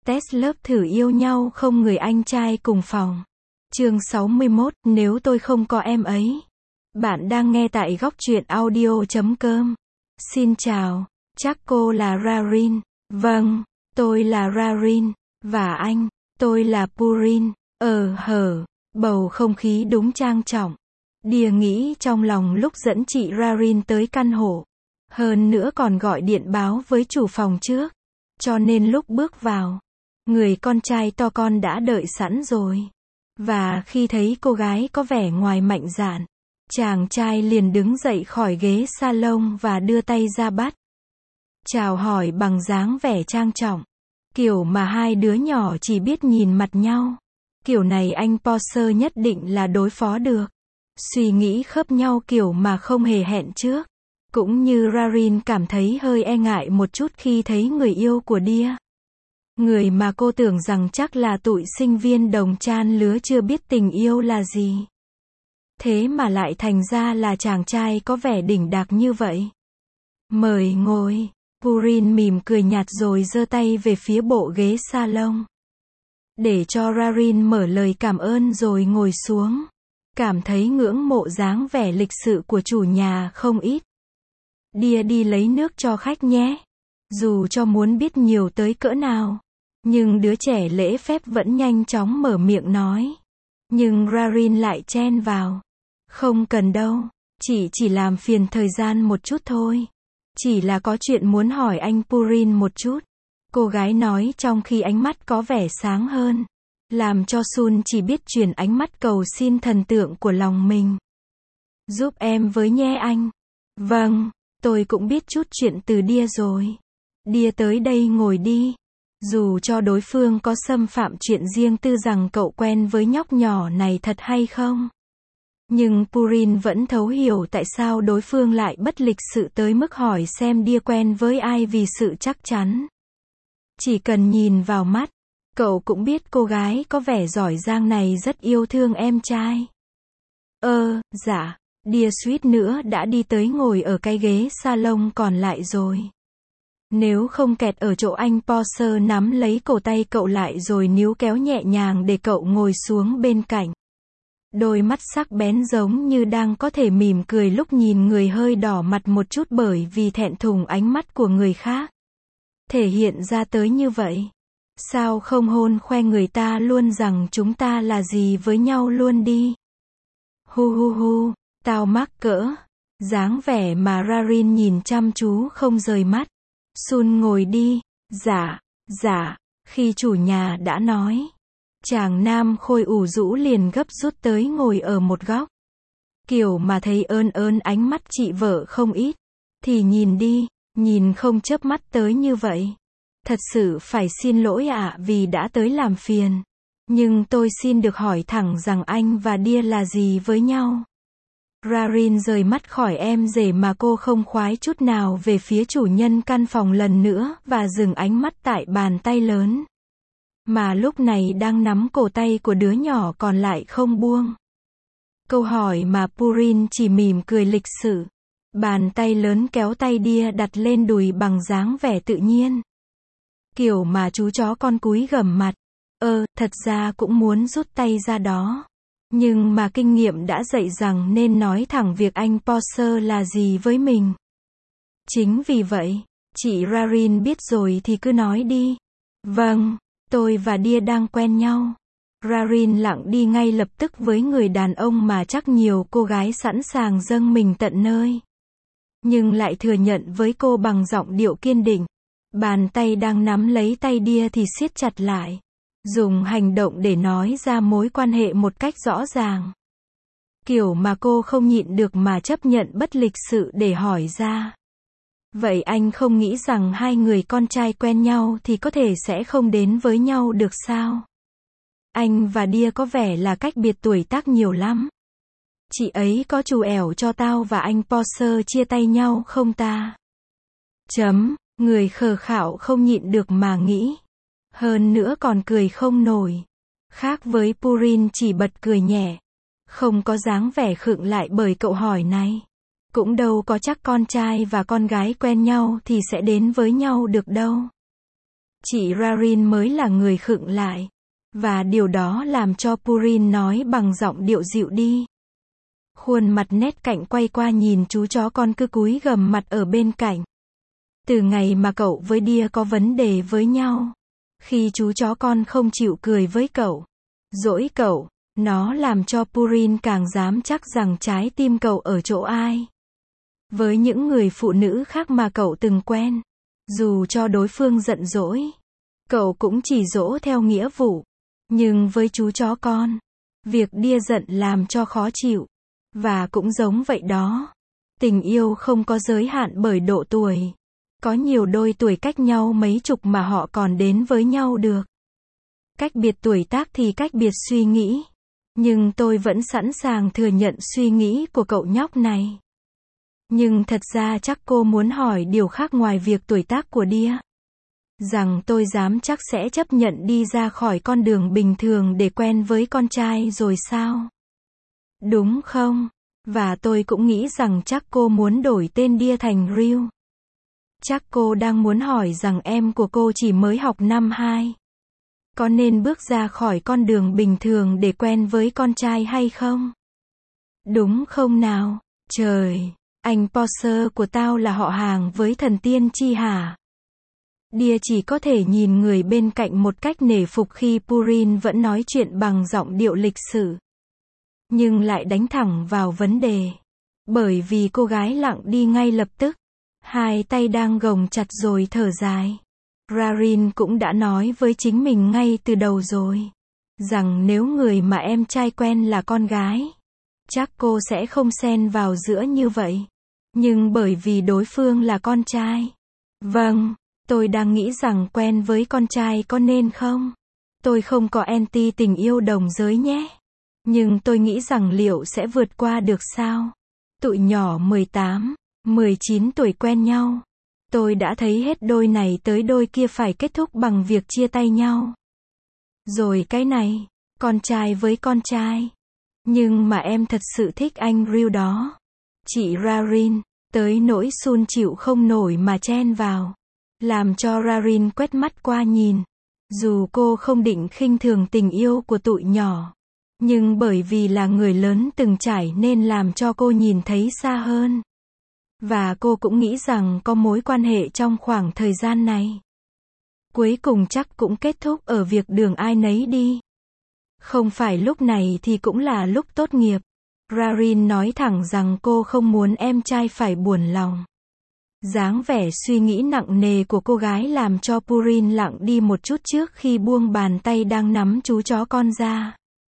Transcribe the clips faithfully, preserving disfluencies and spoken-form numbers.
Test lớp thử yêu nhau không người anh trai cùng phòng. Chương sáu mươi mốt, nếu tôi không có em ấy. Bạn đang nghe tại góc truyện audio chấm com. Xin chào, chắc cô là Rarin. Vâng, tôi là Rarin. Và anh, tôi là Purin. Ờ hờ, bầu không khí đúng trang trọng. Đìa nghĩ trong lòng lúc dẫn chị Rarin tới căn hộ. Hơn nữa còn gọi điện báo với chủ phòng trước. Cho nên lúc bước vào, người con trai to con đã đợi sẵn rồi. Và khi thấy cô gái có vẻ ngoài mạnh dạn, chàng trai liền đứng dậy khỏi ghế salon và đưa tay ra bắt. Chào hỏi bằng dáng vẻ trang trọng. Kiểu mà hai đứa nhỏ chỉ biết nhìn mặt nhau. Kiểu này anh Porsche nhất định là đối phó được. Suy nghĩ khớp nhau kiểu mà không hề hẹn trước. Cũng như Rarin cảm thấy hơi e ngại một chút khi thấy người yêu của Đia. Người mà cô tưởng rằng chắc là tụi sinh viên đồng trang lứa chưa biết tình yêu là gì. Thế mà lại thành ra là chàng trai có vẻ đỉnh đạc như vậy. Mời ngồi. Purin mỉm cười nhạt rồi giơ tay về phía bộ ghế salon. Để cho Rarin mở lời cảm ơn rồi ngồi xuống. Cảm thấy ngưỡng mộ dáng vẻ lịch sự của chủ nhà không ít. Đia đi lấy nước cho khách nhé. Dù cho muốn biết nhiều tới cỡ nào. Nhưng đứa trẻ lễ phép vẫn nhanh chóng mở miệng nói. Nhưng Rarin lại chen vào. Không cần đâu. Chị chỉ làm phiền thời gian một chút thôi. Chỉ là có chuyện muốn hỏi anh Purin một chút. Cô gái nói trong khi ánh mắt có vẻ sáng hơn. Làm cho Sun chỉ biết chuyển ánh mắt cầu xin thần tượng của lòng mình. Giúp em với nhé anh. Vâng, tôi cũng biết chút chuyện từ Đia rồi. Đia tới đây ngồi đi. Dù cho đối phương có xâm phạm chuyện riêng tư rằng cậu quen với nhóc nhỏ này thật hay không. Nhưng Purin vẫn thấu hiểu tại sao đối phương lại bất lịch sự tới mức hỏi xem Đia quen với ai vì sự chắc chắn. Chỉ cần nhìn vào mắt, cậu cũng biết cô gái có vẻ giỏi giang này rất yêu thương em trai. Ơ, dạ, Đia suýt nữa đã đi tới ngồi ở cái ghế salon còn lại rồi. Nếu không kẹt ở chỗ anh Porsche nắm lấy cổ tay cậu lại rồi níu kéo nhẹ nhàng để cậu ngồi xuống bên cạnh. Đôi mắt sắc bén giống như đang có thể mỉm cười lúc nhìn người hơi đỏ mặt một chút bởi vì thẹn thùng ánh mắt của người khác. Thể hiện ra tới như vậy. Sao không hôn khoe người ta luôn rằng chúng ta là gì với nhau luôn đi. Hu hu hu, tao mắc cỡ. Dáng vẻ mà Rarin nhìn chăm chú không rời mắt. Sun ngồi đi. Dạ, dạ, khi chủ nhà đã nói. Chàng nam khôi ủ rũ liền gấp rút tới ngồi ở một góc. Kiểu mà thấy ơn ơn ánh mắt chị vợ không ít. Thì nhìn đi, nhìn không chớp mắt tới như vậy. Thật sự phải xin lỗi ạ à vì đã tới làm phiền. Nhưng tôi xin được hỏi thẳng rằng anh và Đia là gì với nhau. Rarin rời mắt khỏi em rể mà cô không khoái chút nào về phía chủ nhân căn phòng lần nữa và dừng ánh mắt tại bàn tay lớn. Mà lúc này đang nắm cổ tay của đứa nhỏ còn lại không buông. Câu hỏi mà Purin chỉ mỉm cười lịch sự. Bàn tay lớn kéo tay Đia đặt lên đùi bằng dáng vẻ tự nhiên. Kiểu mà chú chó con cúi gằm mặt. Ơ, thật ra cũng muốn rút tay ra đó. Nhưng mà kinh nghiệm đã dạy rằng nên nói thẳng việc anh Porsche là gì với mình. Chính vì vậy, chị Rarin biết rồi thì cứ nói đi. Vâng, tôi và Đia đang quen nhau. Rarin lặng đi ngay lập tức với người đàn ông mà chắc nhiều cô gái sẵn sàng dâng mình tận nơi. Nhưng lại thừa nhận với cô bằng giọng điệu kiên định. Bàn tay đang nắm lấy tay Đia thì siết chặt lại. Dùng hành động để nói ra mối quan hệ một cách rõ ràng. Kiểu mà cô không nhịn được mà chấp nhận bất lịch sự để hỏi ra. Vậy anh không nghĩ rằng hai người con trai quen nhau thì có thể sẽ không đến với nhau được sao? Anh và Đia có vẻ là cách biệt tuổi tác nhiều lắm. Chị ấy có trù ẻo cho tao và anh Porsche chia tay nhau không ta? Chấm, người khờ khạo không nhịn được mà nghĩ. Hơn nữa còn cười không nổi. Khác với Purin chỉ bật cười nhẹ. Không có dáng vẻ khựng lại bởi cậu hỏi này. Cũng đâu có chắc con trai và con gái quen nhau thì sẽ đến với nhau được đâu. Chị Rarin mới là người khựng lại. Và điều đó làm cho Purin nói bằng giọng điệu dịu đi. Khuôn mặt nét cạnh quay qua nhìn chú chó con cứ cúi gằm mặt ở bên cạnh. Từ ngày mà cậu với Dia có vấn đề với nhau, khi chú chó con không chịu cười với cậu, dỗi cậu, nó làm cho Purin càng dám chắc rằng trái tim cậu ở chỗ ai. Với những người phụ nữ khác mà cậu từng quen, dù cho đối phương giận dỗi, cậu cũng chỉ dỗ theo nghĩa vụ. Nhưng với chú chó con, việc Dia giận làm cho khó chịu. Và cũng giống vậy đó. Tình yêu không có giới hạn bởi độ tuổi. Có nhiều đôi tuổi cách nhau mấy chục mà họ còn đến với nhau được. Cách biệt tuổi tác thì cách biệt suy nghĩ. Nhưng tôi vẫn sẵn sàng thừa nhận suy nghĩ của cậu nhóc này. Nhưng thật ra chắc cô muốn hỏi điều khác ngoài việc tuổi tác của Dia. Rằng tôi dám chắc sẽ chấp nhận đi ra khỏi con đường bình thường để quen với con trai rồi sao? Đúng không? Và tôi cũng nghĩ rằng chắc cô muốn đổi tên Dia thành Ryu. Chắc cô đang muốn hỏi rằng em của cô chỉ mới học năm hai. Có nên bước ra khỏi con đường bình thường để quen với con trai hay không? Đúng không nào? Trời, anh Poser của tao là họ hàng với thần tiên chi hả? Dia chỉ có thể nhìn người bên cạnh một cách nể phục khi Purin vẫn nói chuyện bằng giọng điệu lịch sự. Nhưng lại đánh thẳng vào vấn đề. Bởi vì cô gái lặng đi ngay lập tức. Hai tay đang gồng chặt rồi thở dài. Rarin cũng đã nói với chính mình ngay từ đầu rồi. Rằng nếu người mà em trai quen là con gái, chắc cô sẽ không xen vào giữa như vậy. Nhưng bởi vì đối phương là con trai. Vâng, tôi đang nghĩ rằng quen với con trai có nên không? Tôi không có anti tình yêu đồng giới nhé. Nhưng tôi nghĩ rằng liệu sẽ vượt qua được sao? Tụi nhỏ mười tám, mười chín tuổi quen nhau. Tôi đã thấy hết đôi này tới đôi kia phải kết thúc bằng việc chia tay nhau. Rồi cái này, con trai với con trai. Nhưng mà em thật sự thích anh Ryu đó. Chị Rarin, tới nỗi Sun chịu không nổi mà chen vào. Làm cho Rarin quét mắt qua nhìn. Dù cô không định khinh thường tình yêu của tụi nhỏ. Nhưng bởi vì là người lớn từng trải nên làm cho cô nhìn thấy xa hơn. Và cô cũng nghĩ rằng có mối quan hệ trong khoảng thời gian này. Cuối cùng chắc cũng kết thúc ở việc đường ai nấy đi. Không phải lúc này thì cũng là lúc tốt nghiệp. Rarin nói thẳng rằng cô không muốn em trai phải buồn lòng. Dáng vẻ suy nghĩ nặng nề của cô gái làm cho Purin lặng đi một chút trước khi buông bàn tay đang nắm chú chó con ra.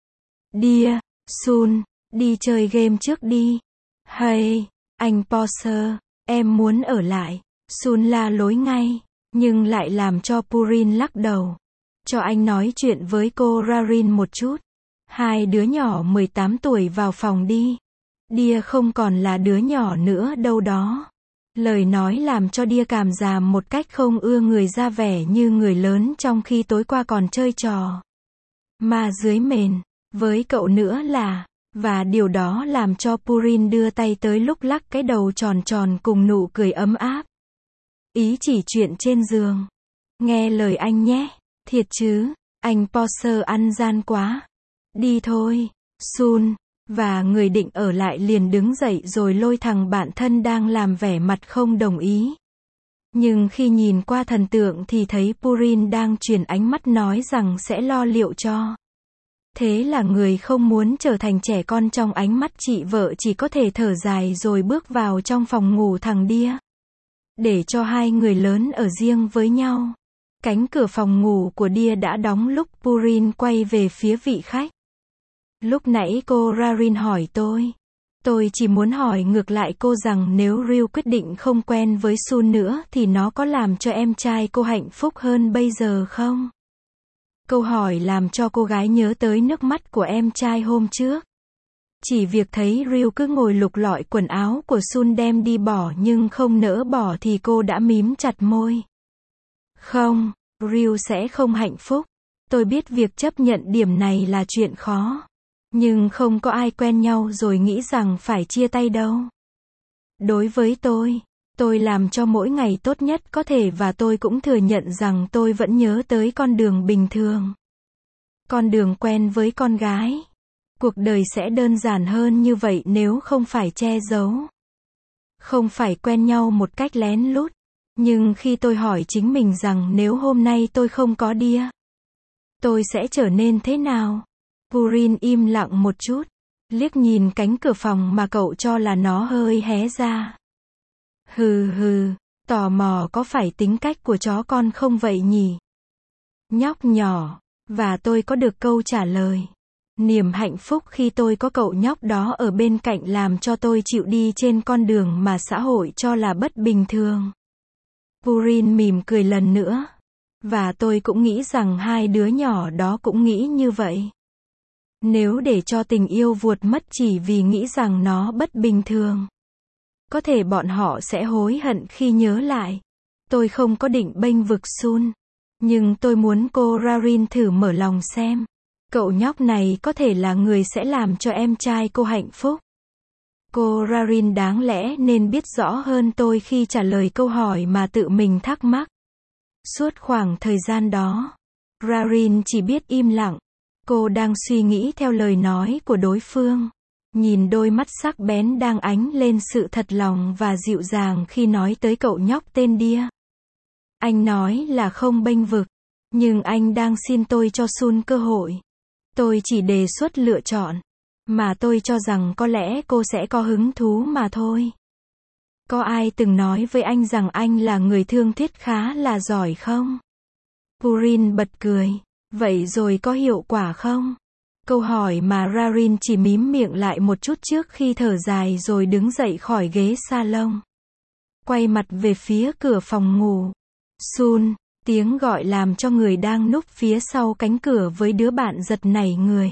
Dia, Sun, đi chơi game trước đi. Hay, anh Poser, em muốn ở lại. Sun la lối ngay, nhưng lại làm cho Purin lắc đầu. Cho anh nói chuyện với cô Rarin một chút. Hai đứa nhỏ mười tám tuổi vào phòng đi. Dia không còn là đứa nhỏ nữa đâu đó. Lời nói làm cho Dia cảm giảm một cách không ưa người ra vẻ như người lớn trong khi tối qua còn chơi trò mà dưới mền với cậu nữa là, và điều đó làm cho Purin đưa tay tới lúc lắc cái đầu tròn tròn cùng nụ cười ấm áp. Ý chỉ chuyện trên giường. Nghe lời anh nhé, thiệt chứ, anh Poser ăn gian quá. Đi thôi, Sun, và người định ở lại liền đứng dậy rồi lôi thằng bạn thân đang làm vẻ mặt không đồng ý. Nhưng khi nhìn qua thần tượng thì thấy Purin đang chuyển ánh mắt nói rằng sẽ lo liệu cho. Thế là người không muốn trở thành trẻ con trong ánh mắt chị vợ chỉ có thể thở dài rồi bước vào trong phòng ngủ thằng Dia. Để cho hai người lớn ở riêng với nhau. Cánh cửa phòng ngủ của Dia đã đóng lúc Purin quay về phía vị khách. Lúc nãy cô Rarin hỏi tôi. Tôi chỉ muốn hỏi ngược lại cô rằng nếu Ryu quyết định không quen với Sun nữa thì nó có làm cho em trai cô hạnh phúc hơn bây giờ không? Câu hỏi làm cho cô gái nhớ tới nước mắt của em trai hôm trước. Chỉ việc thấy Ryu cứ ngồi lục lọi quần áo của Sun đem đi bỏ nhưng không nỡ bỏ thì cô đã mím chặt môi. Không, Ryu sẽ không hạnh phúc. Tôi biết việc chấp nhận điểm này là chuyện khó. Nhưng không có ai quen nhau rồi nghĩ rằng phải chia tay đâu. Đối với tôi, Tôi làm cho mỗi ngày tốt nhất có thể và tôi cũng thừa nhận rằng tôi vẫn nhớ tới con đường bình thường. Con đường quen với con gái. Cuộc đời sẽ đơn giản hơn như vậy nếu không phải che giấu. Không phải quen nhau một cách lén lút. Nhưng khi tôi hỏi chính mình rằng nếu hôm nay tôi không có Dia, tôi sẽ trở nên thế nào? Purin im lặng một chút. Liếc nhìn cánh cửa phòng mà cậu cho là nó hơi hé ra. Hừ hừ, tò mò có phải tính cách của chó con không vậy nhỉ? Nhóc nhỏ, và tôi có được câu trả lời. Niềm hạnh phúc khi tôi có cậu nhóc đó ở bên cạnh làm cho tôi chịu đi trên con đường mà xã hội cho là bất bình thường. Purin mỉm cười lần nữa. Và tôi cũng nghĩ rằng hai đứa nhỏ đó cũng nghĩ như vậy. Nếu để cho tình yêu vụt mất chỉ vì nghĩ rằng nó bất bình thường, có thể bọn họ sẽ hối hận khi nhớ lại. Tôi không có định bênh vực Sun, nhưng tôi muốn cô Rarin thử mở lòng xem. Cậu nhóc này có thể là người sẽ làm cho em trai cô hạnh phúc. Cô Rarin đáng lẽ nên biết rõ hơn tôi khi trả lời câu hỏi mà tự mình thắc mắc. Suốt khoảng thời gian đó, Rarin chỉ biết im lặng. Cô đang suy nghĩ theo lời nói của đối phương. Nhìn đôi mắt sắc bén đang ánh lên sự thật lòng và dịu dàng khi nói tới cậu nhóc tên Dia. Anh nói là không bênh vực, nhưng anh đang xin tôi cho Sun cơ hội. Tôi chỉ đề xuất lựa chọn, mà tôi cho rằng có lẽ cô sẽ có hứng thú mà thôi. Có ai từng nói với anh rằng anh là người thương thuyết khá là giỏi không? Purin bật cười. Vậy rồi có hiệu quả không? Câu hỏi mà Rarin chỉ mím miệng lại một chút trước khi thở dài rồi đứng dậy khỏi ghế salon. Quay mặt về phía cửa phòng ngủ. Sun, tiếng gọi làm cho người đang núp phía sau cánh cửa với đứa bạn giật nảy người.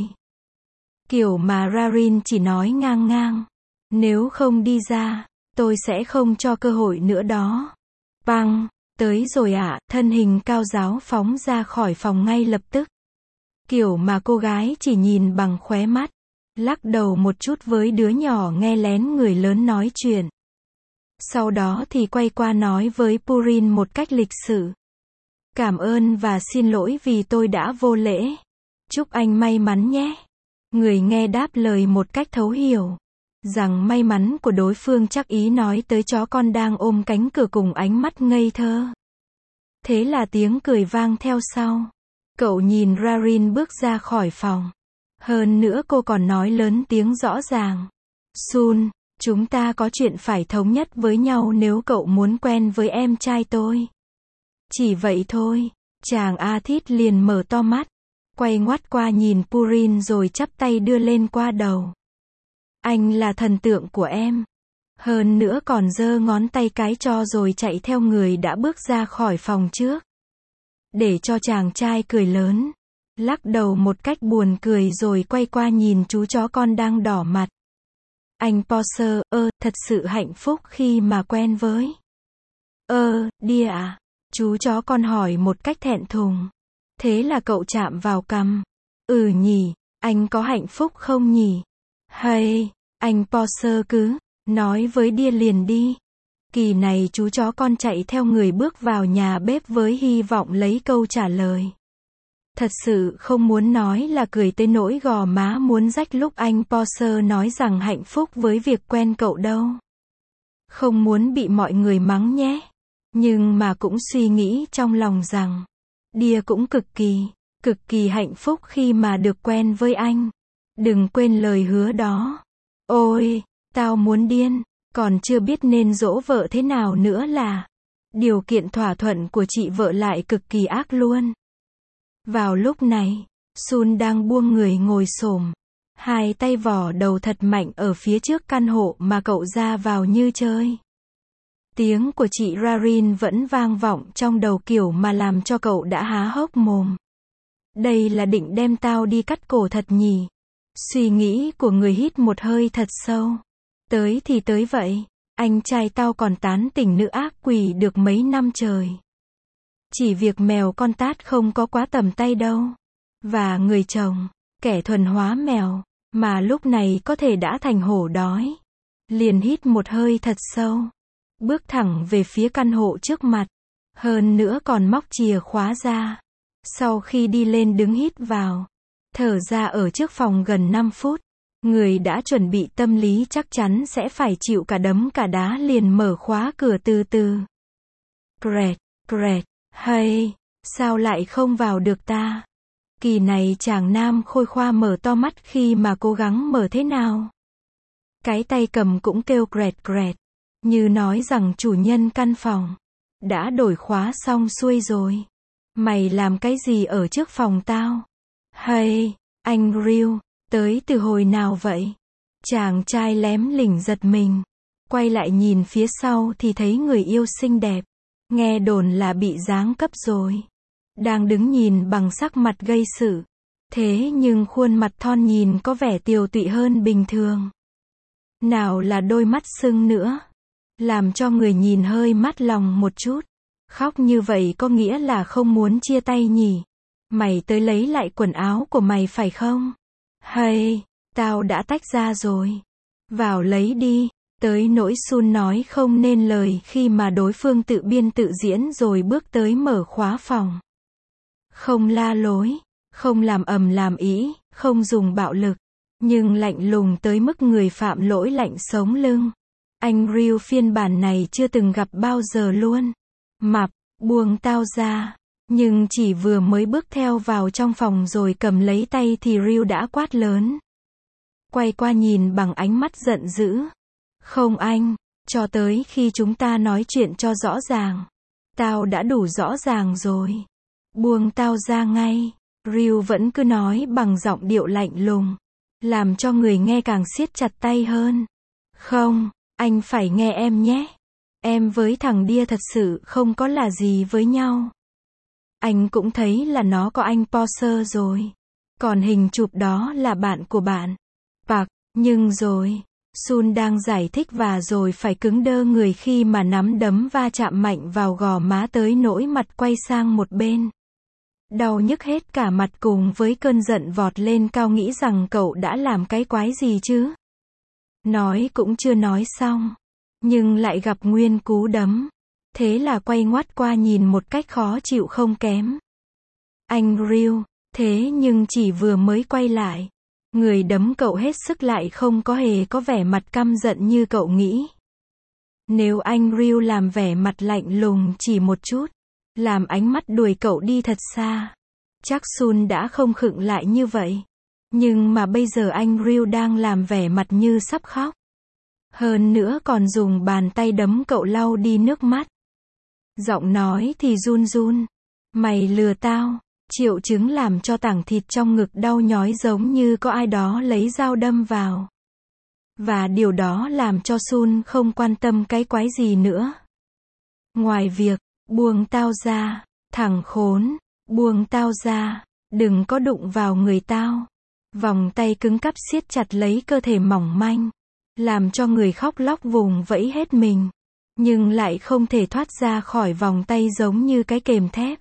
Kiểu mà Rarin chỉ nói ngang ngang. Nếu không đi ra, tôi sẽ không cho cơ hội nữa đó. Bang! Tới rồi ạ, à, thân hình cao giáo phóng ra khỏi phòng ngay lập tức. Kiểu mà cô gái chỉ nhìn bằng khóe mắt, lắc đầu một chút với đứa nhỏ nghe lén người lớn nói chuyện. Sau đó thì quay qua nói với Purin một cách lịch sự. Cảm ơn và xin lỗi vì tôi đã vô lễ. Chúc anh may mắn nhé. Người nghe đáp lời một cách thấu hiểu. Rằng may mắn của đối phương chắc ý nói tới chó con đang ôm cánh cửa cùng ánh mắt ngây thơ. Thế là tiếng cười vang theo sau. Cậu nhìn Rarin bước ra khỏi phòng. Hơn nữa cô còn nói lớn tiếng rõ ràng. Sun, chúng ta có chuyện phải thống nhất với nhau nếu cậu muốn quen với em trai tôi. Chỉ vậy thôi. Chàng Athit liền mở to mắt. Quay ngoắt qua nhìn Purin rồi chắp tay đưa lên qua đầu. Anh là thần tượng của em. Hơn nữa còn giơ ngón tay cái cho rồi chạy theo người đã bước ra khỏi phòng trước. Để cho chàng trai cười lớn. Lắc đầu một cách buồn cười rồi quay qua nhìn chú chó con đang đỏ mặt. Anh Poser, ơ, thật sự hạnh phúc khi mà quen với. Ơ, Dia à? Chú chó con hỏi một cách thẹn thùng. Thế là cậu chạm vào cằm. Ừ nhỉ, anh có hạnh phúc không nhỉ? Hay, anh Poser cứ nói với Dia liền đi. Kỳ này chú chó con chạy theo người bước vào nhà bếp với hy vọng lấy câu trả lời. Thật sự không muốn nói là cười tới nỗi gò má muốn rách lúc anh Poser nói rằng hạnh phúc với việc quen cậu đâu. Không muốn bị mọi người mắng nhé. Nhưng mà cũng suy nghĩ trong lòng rằng Dia cũng cực kỳ, cực kỳ hạnh phúc khi mà được quen với anh. Đừng quên lời hứa đó. Ôi, tao muốn điên, còn chưa biết nên dỗ vợ thế nào nữa là. Điều kiện thỏa thuận của chị vợ lại cực kỳ ác luôn. Vào lúc này, Sun đang buông người ngồi xổm, hai tay vò đầu thật mạnh ở phía trước căn hộ mà cậu ra vào như chơi. Tiếng của chị Rarin vẫn vang vọng trong đầu kiểu mà làm cho cậu đã há hốc mồm. Đây là định đem tao đi cắt cổ thật nhỉ? Suy nghĩ của người hít một hơi thật sâu. Tới thì tới vậy, anh trai tao còn tán tỉnh nữ ác quỷ được mấy năm trời. Chỉ việc mèo con tát không có quá tầm tay đâu. Và người chồng, kẻ thuần hóa mèo, mà lúc này có thể đã thành hổ đói. Liền hít một hơi thật sâu. bước thẳng về phía căn hộ trước mặt. Hơn nữa còn móc chìa khóa ra. Sau khi đi lên đứng hít vào, thở ra ở trước phòng gần năm phút. Người đã chuẩn bị tâm lý chắc chắn sẽ phải chịu cả đấm cả đá liền mở khóa cửa từ từ. Crẹt, crẹt, hay, sao lại không vào được ta? Kỳ này chàng nam khôi khoa mở to mắt khi mà cố gắng mở thế nào. Cái tay cầm cũng kêu crẹt crẹt, như nói rằng chủ nhân căn phòng đã đổi khóa xong xuôi rồi. Mày làm cái gì ở trước phòng tao? Hay, anh Real, tới từ hồi nào vậy? Chàng trai lém lỉnh giật mình. Quay lại nhìn phía sau thì thấy người yêu xinh đẹp. Nghe đồn là bị giáng cấp rồi. Đang đứng nhìn bằng sắc mặt gây sự. Thế nhưng khuôn mặt thon nhìn có vẻ tiều tụy hơn bình thường. Nào là đôi mắt sưng nữa. Làm cho người nhìn hơi mát lòng một chút. Khóc như vậy có nghĩa là không muốn chia tay nhỉ? Mày tới lấy lại quần áo của mày phải không? Hay, tao đã tách ra rồi. Vào lấy đi. Tới nỗi Sun nói không nên lời khi mà đối phương tự biên tự diễn rồi bước tới mở khóa phòng. Không la lối, không làm ầm làm ĩ, không dùng bạo lực, nhưng lạnh lùng tới mức người phạm lỗi lạnh sống lưng. Anh Real phiên bản này chưa từng gặp bao giờ luôn. Mập, buông tao ra. Nhưng chỉ vừa mới bước theo vào trong phòng rồi cầm lấy tay thì Real đã quát lớn. Quay qua nhìn bằng ánh mắt giận dữ. Không anh, cho tới khi chúng ta nói chuyện cho rõ ràng. Tao đã đủ rõ ràng rồi. Buông tao ra ngay. Real vẫn cứ nói bằng giọng điệu lạnh lùng. Làm cho người nghe càng siết chặt tay hơn. Không, anh phải nghe em nhé. Em với thằng Dia thật sự không có là gì với nhau. Anh cũng thấy là nó có anh Porsche rồi. Còn hình chụp đó là bạn của bạn. Bạc, nhưng rồi. Sun đang giải thích và rồi phải cứng đơ người khi mà nắm đấm va chạm mạnh vào gò má tới nỗi mặt quay sang một bên. Đau nhức hết cả mặt cùng với cơn giận vọt lên cao nghĩ rằng cậu đã làm cái quái gì chứ. Nói cũng chưa nói xong. Nhưng lại gặp nguyên cú đấm. Thế là quay ngoắt qua nhìn một cách khó chịu không kém. Anh Real, thế nhưng chỉ vừa mới quay lại. Người đấm cậu hết sức lại không có hề có vẻ mặt căm giận như cậu nghĩ. Nếu anh Real làm vẻ mặt lạnh lùng chỉ một chút, làm ánh mắt đuổi cậu đi thật xa, chắc Sun đã không khựng lại như vậy. Nhưng mà bây giờ anh Real đang làm vẻ mặt như sắp khóc. Hơn nữa còn dùng bàn tay đấm cậu lau đi nước mắt. Giọng nói thì run run. Mày lừa tao. Triệu chứng làm cho tảng thịt trong ngực đau nhói giống như có ai đó lấy dao đâm vào. Và điều đó làm cho Sun không quan tâm cái quái gì nữa. Ngoài việc, buông tao ra, thằng khốn, buông tao ra, đừng có đụng vào người tao. Vòng tay cứng cắp siết chặt lấy cơ thể mỏng manh, làm cho người khóc lóc vùng vẫy hết mình. Nhưng lại không thể thoát ra khỏi vòng tay giống như cái kềm thép.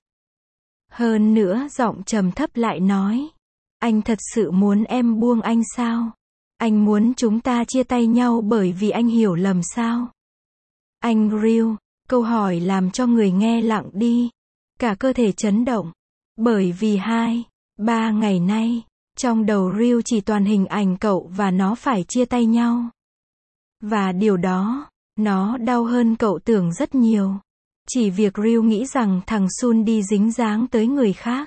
Hơn nữa giọng trầm thấp lại nói. Anh thật sự muốn em buông anh sao? Anh muốn chúng ta chia tay nhau bởi vì anh hiểu lầm sao? Anh Real, câu hỏi làm cho người nghe lặng đi. Cả cơ thể chấn động. Bởi vì hai, ba ngày nay, trong đầu Real chỉ toàn hình ảnh cậu và nó phải chia tay nhau. Và điều đó, nó đau hơn cậu tưởng rất nhiều. Chỉ việc Real nghĩ rằng thằng Sun đi dính dáng tới người khác.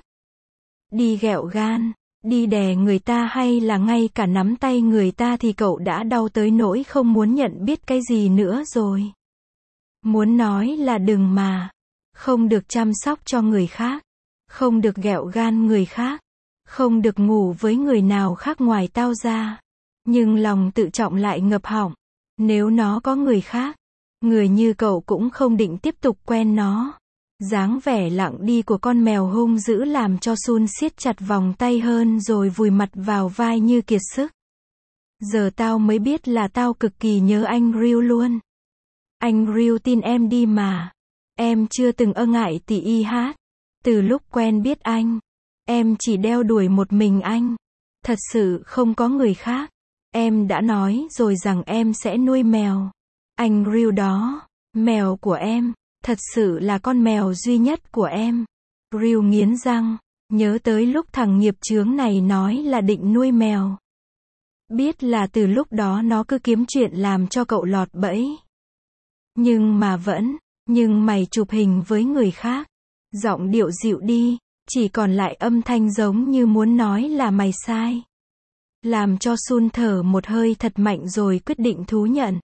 Đi ghẹo gan, đi đè người ta hay là ngay cả nắm tay người ta thì cậu đã đau tới nỗi không muốn nhận biết cái gì nữa rồi. Muốn nói là đừng mà. Không được chăm sóc cho người khác. Không được ghẹo gan người khác. Không được ngủ với người nào khác ngoài tao ra. Nhưng lòng tự trọng lại ngập họng. Nếu nó có người khác, người như cậu cũng không định tiếp tục quen nó. Dáng vẻ lặng đi của con mèo hung dữ làm cho Sun siết chặt vòng tay hơn rồi vùi mặt vào vai như kiệt sức. Giờ tao mới biết là tao cực kỳ nhớ anh Real luôn. Anh Real tin em đi mà. Em chưa từng ơ ngại tỉ y hát. Từ lúc quen biết anh, em chỉ đeo đuổi một mình anh. Thật sự không có người khác. Em đã nói rồi rằng em sẽ nuôi mèo. Anh Real đó, Mèo của em, thật sự là con mèo duy nhất của em. Ryu nghiến răng, nhớ tới lúc thằng nghiệp chướng này nói là định nuôi mèo. Biết là từ lúc đó nó cứ kiếm chuyện làm cho cậu lọt bẫy. Nhưng mà vẫn, nhưng mày chụp hình với người khác. Giọng điệu dịu đi, chỉ còn lại âm thanh giống như muốn nói là mày sai. Làm cho Sun thở một hơi thật mạnh rồi quyết định thú nhận.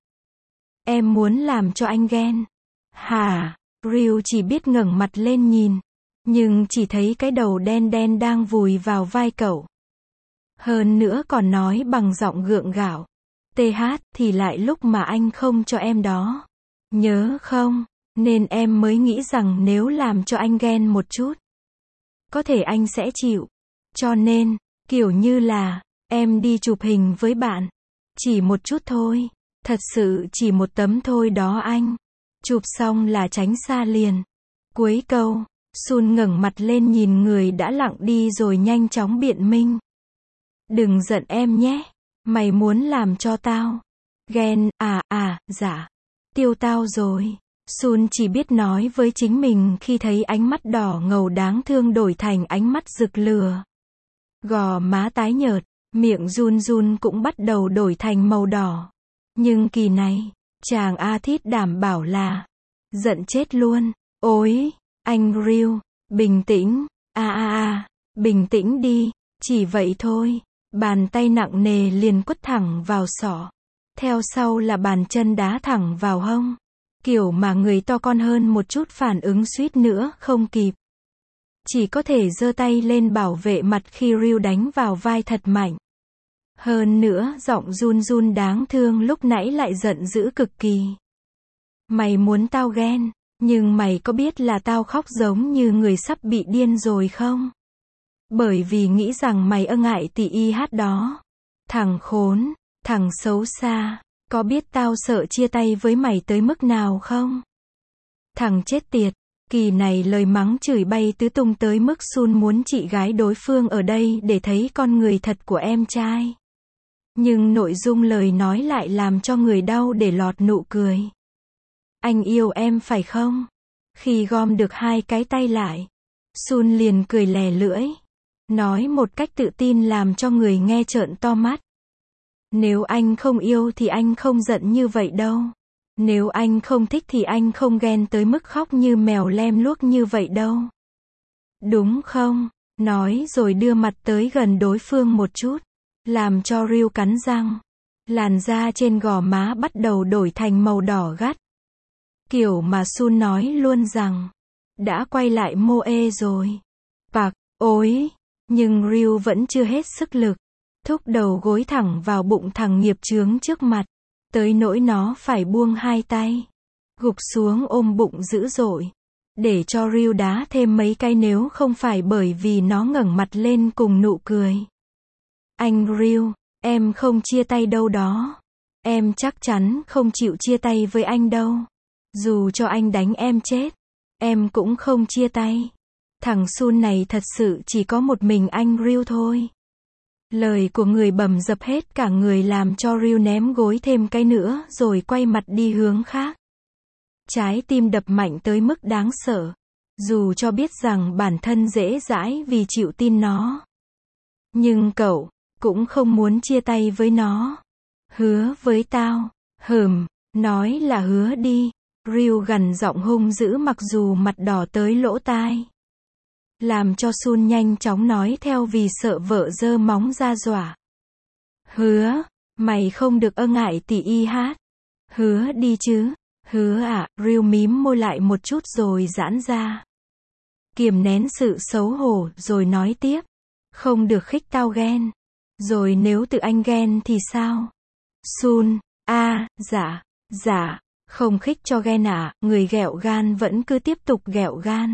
Em muốn làm cho anh ghen. Hả? Ryu chỉ biết ngẩng mặt lên nhìn. Nhưng chỉ thấy cái đầu đen đen đang vùi vào vai cậu. Hơn nữa còn nói bằng giọng gượng gạo. tê hát thì lại lúc mà anh không cho em đó. Nhớ không? Nên em mới nghĩ rằng nếu làm cho anh ghen một chút, có thể anh sẽ chịu. Cho nên, kiểu như là, em đi chụp hình với bạn. Chỉ một chút thôi. Thật sự chỉ một tấm thôi đó anh. Chụp xong là tránh xa liền. Cuối câu, Sun ngẩng mặt lên nhìn người đã lặng đi rồi nhanh chóng biện minh. Đừng giận em nhé. Mày muốn làm cho tao ghen, à à, dạ. Tiêu tao rồi. Sun chỉ biết nói với chính mình khi thấy ánh mắt đỏ ngầu đáng thương đổi thành ánh mắt rực lửa. Gò má tái nhợt, miệng run run cũng bắt đầu đổi thành màu đỏ. Nhưng kỳ này, chàng A Thít đảm bảo là giận chết luôn. Ôi, anh Ryu, bình tĩnh, a a a, bình tĩnh đi, chỉ vậy thôi. Bàn tay nặng nề liền quất thẳng vào sọ. Theo sau là bàn chân đá thẳng vào hông. Kiểu mà người to con hơn một chút phản ứng suýt nữa không kịp. Chỉ có thể giơ tay lên bảo vệ mặt khi Ryu đánh vào vai thật mạnh. Hơn nữa giọng run run đáng thương lúc nãy lại giận dữ cực kỳ. Mày muốn tao ghen, nhưng mày có biết là tao khóc giống như người sắp bị điên rồi không? Bởi vì nghĩ rằng mày ơ ngại tỷ y hát đó. Thằng khốn, thằng xấu xa, có biết tao sợ chia tay với mày tới mức nào không? Thằng chết tiệt, kỳ này lời mắng chửi bay tứ tung tới mức Sun muốn chị gái đối phương ở đây để thấy con người thật của em trai. Nhưng nội dung lời nói lại làm cho người đau để lọt nụ cười. Anh yêu em phải không? Khi gom được hai cái tay lại, Sun liền cười lè lưỡi. Nói một cách tự tin làm cho người nghe trợn to mắt. Nếu anh không yêu thì anh không giận như vậy đâu. Nếu anh không thích thì anh không ghen tới mức khóc như mèo lem luốc như vậy đâu. Đúng không? Nói rồi đưa mặt tới gần đối phương một chút. Làm cho Ryu cắn răng. Làn da trên gò má bắt đầu đổi thành màu đỏ gắt. Kiểu mà Sun nói luôn rằng đã quay lại Moe rồi. Bạc, ối. Nhưng Ryu vẫn chưa hết sức lực. Thúc đầu gối thẳng vào bụng thằng nghiệp chướng trước mặt. Tới nỗi nó phải buông hai tay. Gục xuống ôm bụng dữ dội. Để cho Ryu đá thêm mấy cái nếu không phải bởi vì nó ngẩng mặt lên cùng nụ cười. Anh Ryu, em không chia tay đâu đó. Em chắc chắn không chịu chia tay với anh đâu. Dù cho anh đánh em chết, em cũng không chia tay. Thằng Sun này thật sự chỉ có một mình anh Ryu thôi. Lời của người bầm dập hết cả người làm cho Ryu ném gối thêm cái nữa rồi quay mặt đi hướng khác. Trái tim đập mạnh tới mức đáng sợ. Dù cho biết rằng bản thân dễ dãi vì chịu tin nó. Nhưng cậu cũng không muốn chia tay với nó. Hứa với tao. Hừm, nói là hứa đi. Ryu gằn giọng hung dữ mặc dù mặt đỏ tới lỗ tai. Làm cho Sun nhanh chóng nói theo vì sợ vợ giơ móng ra dọa. Hứa, mày không được ơ ngại tỷ y hát. Hứa đi chứ. Hứa à, Ryu mím môi lại một chút rồi giãn ra. Kiềm nén sự xấu hổ rồi nói tiếp. Không được khích tao ghen. Rồi nếu tự anh ghen thì sao? Sun, a, à, dạ, dạ, không khích cho ghen à, người ghẹo gan vẫn cứ tiếp tục ghẹo gan.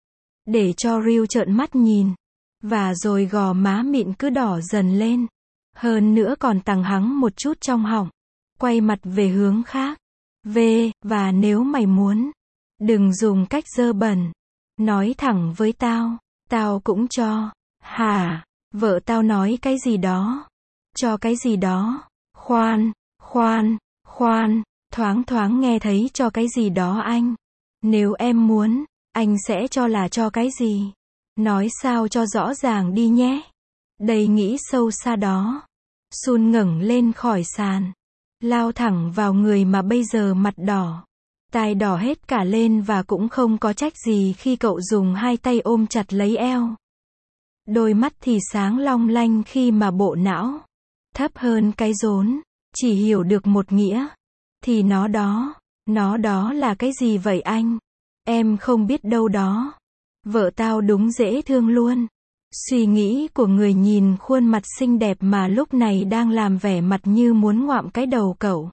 Để cho Ryu trợn mắt nhìn. Và rồi gò má mịn cứ đỏ dần lên. Hơn nữa còn tằng hắng một chút trong họng. Quay mặt về hướng khác. Về, và nếu mày muốn, đừng dùng cách dơ bẩn. Nói thẳng với tao, tao cũng cho. Hả? Vợ tao nói cái gì đó? Cho cái gì đó? Khoan, khoan, khoan, thoáng thoáng nghe thấy cho cái gì đó anh. Nếu em muốn, anh sẽ cho là cho cái gì. Nói sao cho rõ ràng đi nhé. Đầy nghĩ sâu xa đó. Sun ngẩng lên khỏi sàn. Lao thẳng vào người mà bây giờ mặt đỏ. Tai đỏ hết cả lên và cũng không có trách gì khi cậu dùng hai tay ôm chặt lấy eo. Đôi mắt thì sáng long lanh khi mà bộ não thấp hơn cái rốn, chỉ hiểu được một nghĩa. Thì nó đó, nó đó là cái gì vậy anh? Em không biết đâu đó. Vợ tao đúng dễ thương luôn. Suy nghĩ của người nhìn khuôn mặt xinh đẹp mà lúc này đang làm vẻ mặt như muốn ngoạm cái đầu cậu.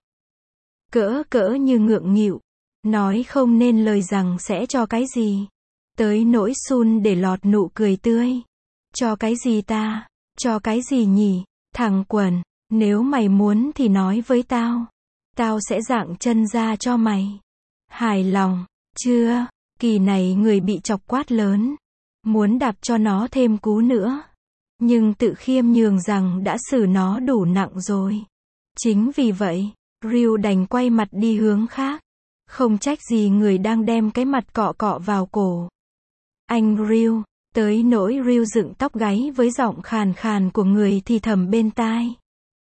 Cỡ cỡ như ngượng nghịu. Nói không nên lời rằng sẽ cho cái gì. Tới nỗi Sun để lọt nụ cười tươi. Cho cái gì ta? Cho cái gì nhỉ? Thằng quần, nếu mày muốn thì nói với tao. Tao sẽ dạng chân ra cho mày. Hài lòng, chưa? Kỳ này người bị chọc quát lớn. Muốn đạp cho nó thêm cú nữa. Nhưng tự khiêm nhường rằng đã xử nó đủ nặng rồi. Chính vì vậy, Ryu đành quay mặt đi hướng khác. Không trách gì người đang đem cái mặt cọ cọ vào cổ. Anh Ryu, tới nỗi Ryu dựng tóc gáy với giọng khàn khàn của người thì thầm bên tai.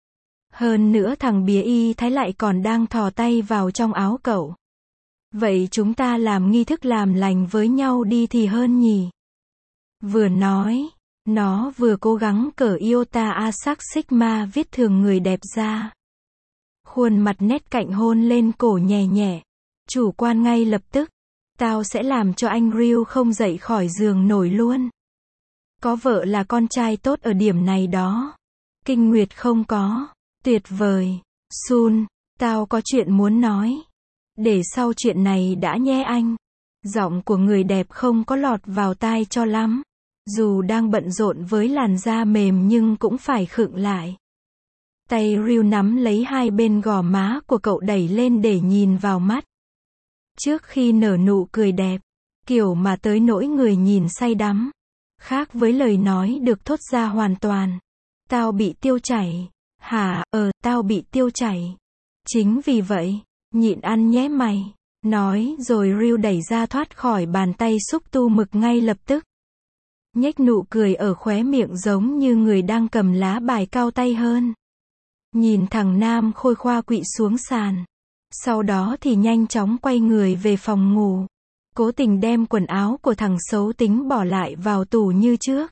Hơn nữa thằng bía y thái lại còn đang thò tay vào trong áo cậu. Vậy chúng ta làm nghi thức làm lành với nhau đi thì hơn nhỉ? Vừa nói, nó vừa cố gắng cởi iota Asac Sigma viết thường người đẹp ra. Khuôn mặt nét cạnh hôn lên cổ nhẹ nhẹ. Chủ quan ngay lập tức. Tao sẽ làm cho anh Ryu không dậy khỏi giường nổi luôn. Có vợ là con trai tốt ở điểm này đó. Kinh nguyệt không có. Tuyệt vời. Sun, tao có chuyện muốn nói. Để sau chuyện này đã nhé anh. Giọng của người đẹp không có lọt vào tai cho lắm. Dù đang bận rộn với làn da mềm nhưng cũng phải khựng lại. Tay Ryu nắm lấy hai bên gò má của cậu đẩy lên để nhìn vào mắt. Trước khi nở nụ cười đẹp, kiểu mà tới nỗi người nhìn say đắm. Khác với lời nói được thốt ra hoàn toàn. Tao bị tiêu chảy. Hả, ờ, tao bị tiêu chảy. Chính vì vậy, nhịn ăn nhé mày. Nói rồi Ryu đẩy ra thoát khỏi bàn tay xúc tu mực ngay lập tức. Nhếch nụ cười ở khóe miệng giống như người đang cầm lá bài cao tay hơn. Nhìn thằng nam khôi khoa quỵ xuống sàn. Sau đó thì nhanh chóng quay người về phòng ngủ. Cố tình đem quần áo của thằng xấu tính bỏ lại vào tủ như trước.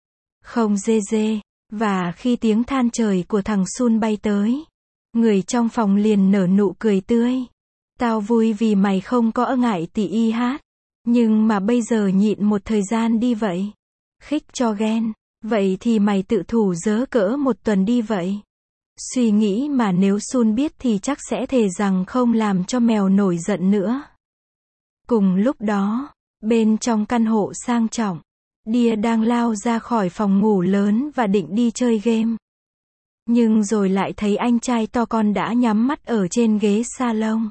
Không dê dê. Và khi tiếng than trời của thằng Sun bay tới, người trong phòng liền nở nụ cười tươi. Tao vui vì mày không có ngại tỉ y hát. Nhưng mà bây giờ nhịn một thời gian đi vậy. Khích cho ghen. Vậy thì mày tự thủ dớ cỡ một tuần đi vậy. Suy nghĩ mà nếu Sun biết thì chắc sẽ thề rằng không làm cho mèo nổi giận nữa. Cùng lúc đó, bên trong căn hộ sang trọng, Đia đang lao ra khỏi phòng ngủ lớn và định đi chơi game. Nhưng rồi lại thấy anh trai to con đã nhắm mắt ở trên ghế salon.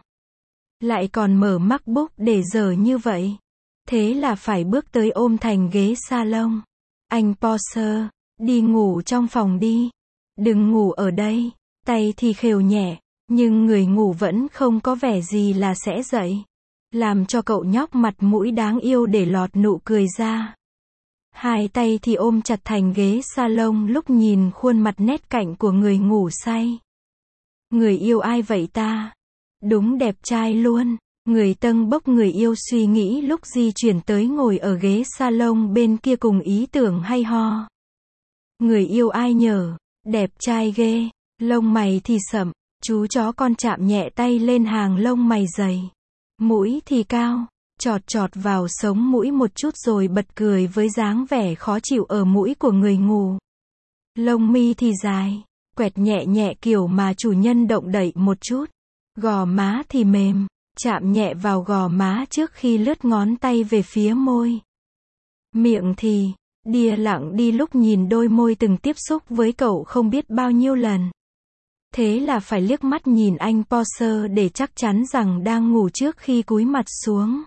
Lại còn mở MacBook để dở như vậy. Thế là phải bước tới ôm thành ghế salon. Anh Porsche, đi ngủ trong phòng đi. Đừng ngủ ở đây. Tay thì khều nhẹ, nhưng người ngủ vẫn không có vẻ gì là sẽ dậy. Làm cho cậu nhóc mặt mũi đáng yêu để lọt nụ cười ra. Hai tay thì ôm chặt thành ghế salon lúc nhìn khuôn mặt nét cạnh của người ngủ say. Người yêu ai vậy ta? Đúng đẹp trai luôn. Người tâng bốc người yêu suy nghĩ lúc di chuyển tới ngồi ở ghế salon bên kia cùng ý tưởng hay ho. Người yêu ai nhở? Đẹp trai ghê. Lông mày thì sậm. Chú chó con chạm nhẹ tay lên hàng lông mày dày. Mũi thì cao. Chọt chọt vào sống mũi một chút rồi bật cười với dáng vẻ khó chịu ở mũi của người ngủ. Lông mi thì dài. Quẹt nhẹ nhẹ kiểu mà chủ nhân động đậy một chút. Gò má thì mềm. Chạm nhẹ vào gò má trước khi lướt ngón tay về phía môi. Miệng thì, Đia lặng đi lúc nhìn đôi môi từng tiếp xúc với cậu không biết bao nhiêu lần. Thế là phải liếc mắt nhìn anh Porsche để chắc chắn rằng đang ngủ trước khi cúi mặt xuống.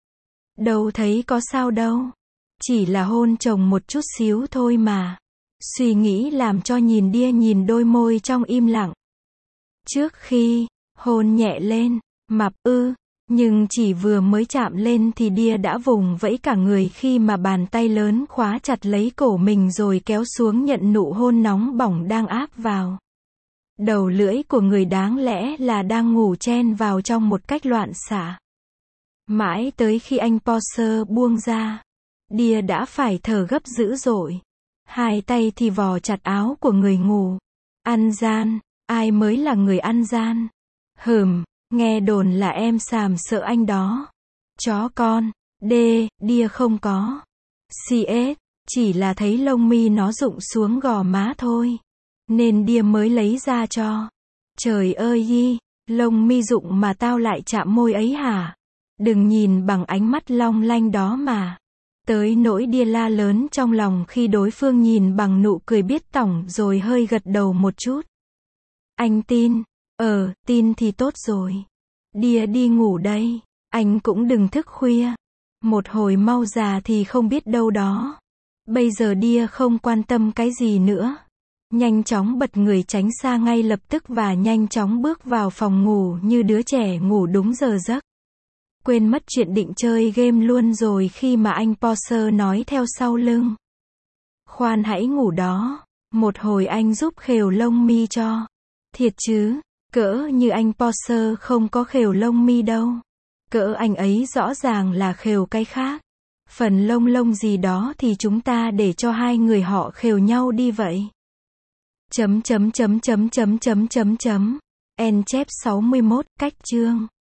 Đâu thấy có sao đâu. Chỉ là hôn chồng một chút xíu thôi mà. Suy nghĩ làm cho nhìn Đia nhìn đôi môi trong im lặng. Trước khi hôn nhẹ lên, Mập ư, nhưng chỉ vừa mới chạm lên thì Đia đã vùng vẫy cả người khi mà bàn tay lớn khóa chặt lấy cổ mình rồi kéo xuống nhận nụ hôn nóng bỏng đang áp vào. Đầu lưỡi của người đáng lẽ là đang ngủ chen vào trong một cách loạn xạ. Mãi tới khi anh Porsche buông ra, Đia đã phải thở gấp dữ dội. Hai tay thì vò chặt áo của người ngủ. Ăn gian, ai mới là người ăn gian? Hừm, nghe đồn là em xàm sợ anh đó. Chó con, đê, Đia không có. xê ét, chỉ là thấy lông mi nó rụng xuống gò má thôi. Nên Đia mới lấy ra cho. Trời ơi Yi, lông mi rụng mà tao lại chạm môi ấy hả? Đừng nhìn bằng ánh mắt long lanh đó mà. Tới nỗi Đia la lớn trong lòng khi đối phương nhìn bằng nụ cười biết tỏng rồi hơi gật đầu một chút. Anh tin. Ờ, tin thì tốt rồi. Đia đi ngủ đây. Anh cũng đừng thức khuya. Một hồi mau già thì không biết đâu đó. Bây giờ Đia không quan tâm cái gì nữa. Nhanh chóng bật người tránh xa ngay lập tức và nhanh chóng bước vào phòng ngủ như đứa trẻ ngủ đúng giờ giấc. Quên mất chuyện định chơi game luôn rồi khi mà anh Porsche nói theo sau lưng. Khoan hãy ngủ đó. Một hồi anh giúp khều lông mi cho. Thiệt chứ, cỡ như anh Porsche không có khều lông mi đâu. Cỡ anh ấy rõ ràng là khều cái khác. Phần lông lông gì đó thì chúng ta để cho hai người họ khều nhau đi vậy. Chấm chấm chấm chấm chấm chấm chấm chấm. En chép sáu mươi mốt, cách chương.